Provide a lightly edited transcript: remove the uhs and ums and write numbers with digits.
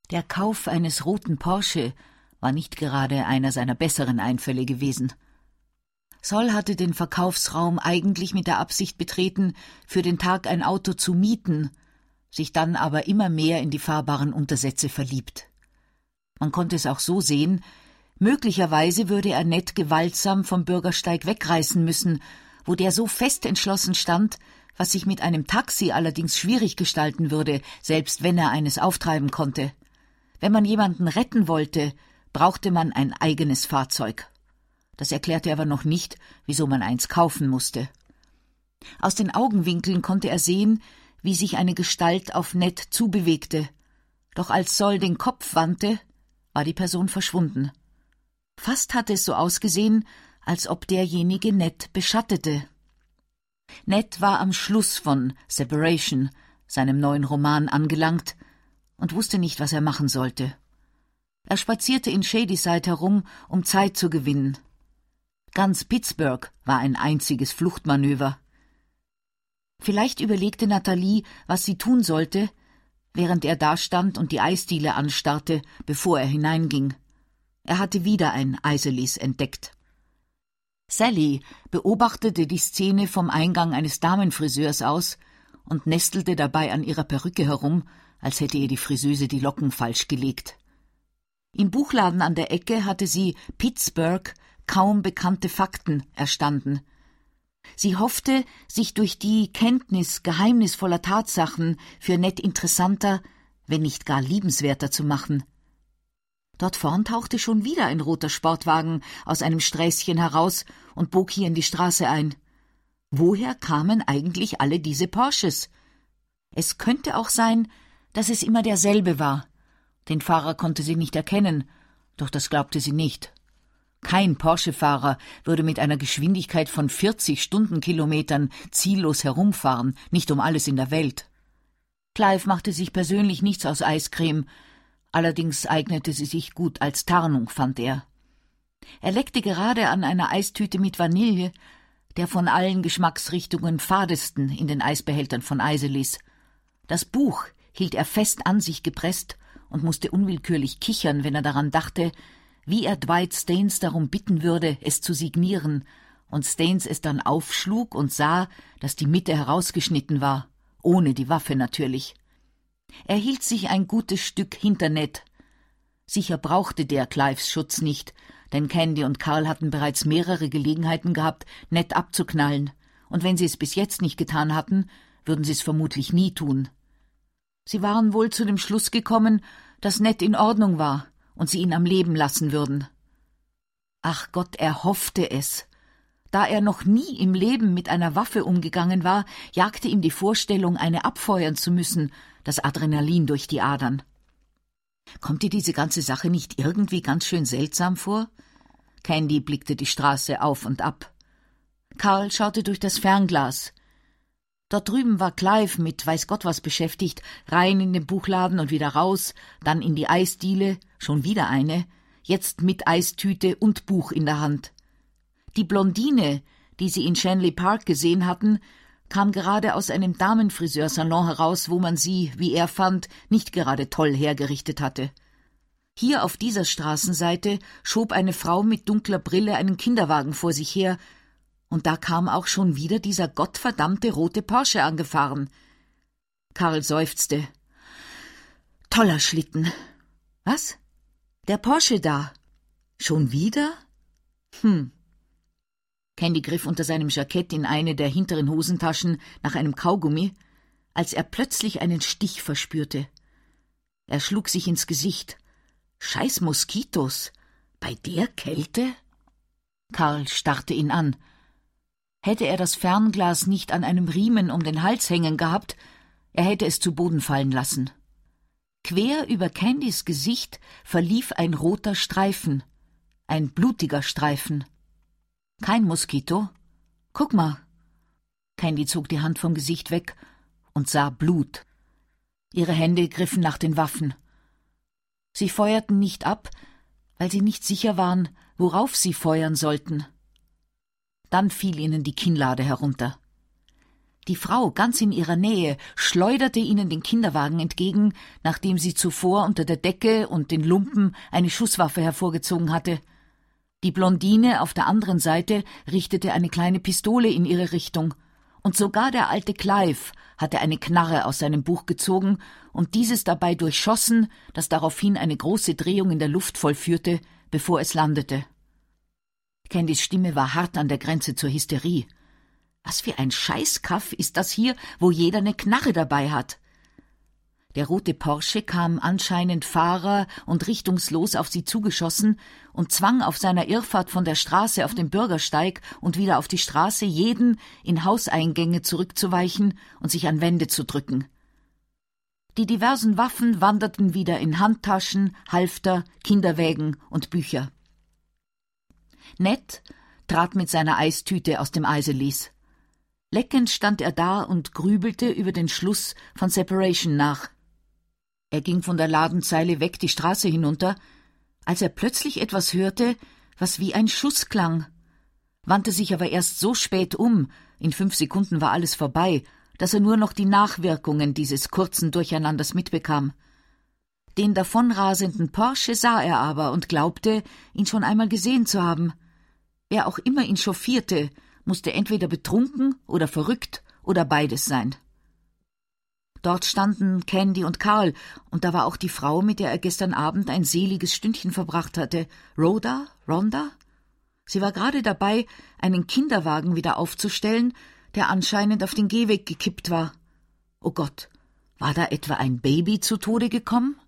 Der Kauf eines roten Porsche war nicht gerade einer seiner besseren Einfälle gewesen. Sol hatte den Verkaufsraum eigentlich mit der Absicht betreten, für den Tag ein Auto zu mieten, sich dann aber immer mehr in die fahrbaren Untersätze verliebt. Man konnte es auch so sehen, möglicherweise würde er Ned gewaltsam vom Bürgersteig wegreißen müssen, wo der so fest entschlossen stand, was sich mit einem Taxi allerdings schwierig gestalten würde, selbst wenn er eines auftreiben konnte. Wenn man jemanden retten wollte, brauchte man ein eigenes Fahrzeug. Das erklärte aber noch nicht, wieso man eins kaufen musste. Aus den Augenwinkeln konnte er sehen, wie sich eine Gestalt auf Ned zubewegte. Doch als Sol den Kopf wandte, war die Person verschwunden. Fast hatte es so ausgesehen, als ob derjenige Ned beschattete. Ned war am Schluss von Separation, seinem neuen Roman, angelangt und wusste nicht, was er machen sollte. Er spazierte in Shadyside herum, um Zeit zu gewinnen. Ganz Pittsburgh war ein einziges Fluchtmanöver. Vielleicht überlegte Nathalie, was sie tun sollte, während er dastand und die Eisdiele anstarrte, bevor er hineinging. Er hatte wieder ein Eiselis entdeckt. Sally beobachtete die Szene vom Eingang eines Damenfriseurs aus und nestelte dabei an ihrer Perücke herum, als hätte ihr die Friseuse die Locken falsch gelegt. Im Buchladen an der Ecke hatte sie Pittsburgh kaum bekannte Fakten erstanden. Sie hoffte, sich durch die Kenntnis geheimnisvoller Tatsachen für Ned interessanter, wenn nicht gar liebenswerter zu machen. Dort vorn tauchte schon wieder ein roter Sportwagen aus einem Sträßchen heraus und bog hier in die Straße ein. Woher kamen eigentlich alle diese Porsches? Es könnte auch sein, dass es immer derselbe war. Den Fahrer konnte sie nicht erkennen, doch das glaubte sie nicht. Kein Porsche-Fahrer würde mit einer Geschwindigkeit von 40 Stundenkilometern ziellos herumfahren, nicht um alles in der Welt. Clive machte sich persönlich nichts aus Eiscreme, allerdings eignete sie sich gut als Tarnung, fand er. Er leckte gerade an einer Eistüte mit Vanille, der von allen Geschmacksrichtungen fadesten in den Eisbehältern von Eiselis. Das Buch hielt er fest an sich gepresst und musste unwillkürlich kichern, wenn er daran dachte, wie er Dwight Staines darum bitten würde, es zu signieren, und Staines es dann aufschlug und sah, dass die Mitte herausgeschnitten war, ohne die Waffe natürlich. Er hielt sich ein gutes Stück hinter Ned. Sicher brauchte der Clives Schutz nicht, denn Candy und Carl hatten bereits mehrere Gelegenheiten gehabt, Ned abzuknallen, und wenn sie es bis jetzt nicht getan hatten, würden sie es vermutlich nie tun. Sie waren wohl zu dem Schluss gekommen, dass Ned in Ordnung war und sie ihn am Leben lassen würden. Ach Gott, er hoffte es. Da er noch nie im Leben mit einer Waffe umgegangen war, jagte ihm die Vorstellung, eine abfeuern zu müssen, das Adrenalin durch die Adern. Kommt dir diese ganze Sache nicht irgendwie ganz schön seltsam vor? Candy blickte die Straße auf und ab. Carl schaute durch das Fernglas. Dort drüben war Clive mit weiß Gott was beschäftigt, rein in den Buchladen und wieder raus, dann in die Eisdiele, schon wieder eine, jetzt mit Eistüte und Buch in der Hand. Die Blondine, die sie in Shanley Park gesehen hatten, kam gerade aus einem Damenfriseursalon heraus, wo man sie, wie er fand, nicht gerade toll hergerichtet hatte. Hier auf dieser Straßenseite schob eine Frau mit dunkler Brille einen Kinderwagen vor sich her, und da kam auch schon wieder dieser gottverdammte rote Porsche angefahren. Karl seufzte. Toller Schlitten. Was? Der Porsche da. Schon wieder? Candy griff unter seinem Jackett in eine der hinteren Hosentaschen nach einem Kaugummi, als er plötzlich einen Stich verspürte. Er schlug sich ins Gesicht. Scheiß Moskitos. Bei der Kälte? Karl starrte ihn an. Hätte er das Fernglas nicht an einem Riemen um den Hals hängen gehabt, er hätte es zu Boden fallen lassen. Quer über Candys Gesicht verlief ein roter Streifen, ein blutiger Streifen. Kein Moskito. Guck mal. Candy zog die Hand vom Gesicht weg und sah Blut. Ihre Hände griffen nach den Waffen. Sie feuerten nicht ab, weil sie nicht sicher waren, worauf sie feuern sollten. Dann fiel ihnen die Kinnlade herunter. Die Frau, ganz in ihrer Nähe, schleuderte ihnen den Kinderwagen entgegen, nachdem sie zuvor unter der Decke und den Lumpen eine Schusswaffe hervorgezogen hatte. Die Blondine auf der anderen Seite richtete eine kleine Pistole in ihre Richtung, und sogar der alte Clive hatte eine Knarre aus seinem Buch gezogen und dieses dabei durchschossen, das daraufhin eine große Drehung in der Luft vollführte, bevor es landete. Candys Stimme war hart an der Grenze zur Hysterie. Was für ein Scheißkaff ist das hier, wo jeder eine Knarre dabei hat? Der rote Porsche kam anscheinend fahrer- und richtungslos auf sie zugeschossen und zwang auf seiner Irrfahrt von der Straße auf den Bürgersteig und wieder auf die Straße jeden, in Hauseingänge zurückzuweichen und sich an Wände zu drücken. Die diversen Waffen wanderten wieder in Handtaschen, Halfter, Kinderwägen und Bücher. Ned trat mit seiner Eistüte aus dem Eiselies. Leckend stand er da und grübelte über den Schluss von Separation nach. Er ging von der Ladenzeile weg die Straße hinunter, als er plötzlich etwas hörte, was wie ein Schuss klang, wandte sich aber erst so spät um, in 5 Sekunden war alles vorbei, dass er nur noch die Nachwirkungen dieses kurzen Durcheinanders mitbekam. Den davonrasenden Porsche sah er aber und glaubte, ihn schon einmal gesehen zu haben. Wer auch immer ihn chauffierte, musste entweder betrunken oder verrückt oder beides sein. Dort standen Candy und Carl, und da war auch die Frau, mit der er gestern Abend ein seliges Stündchen verbracht hatte. Rhonda? Sie war gerade dabei, einen Kinderwagen wieder aufzustellen, der anscheinend auf den Gehweg gekippt war. Oh Gott, war da etwa ein Baby zu Tode gekommen?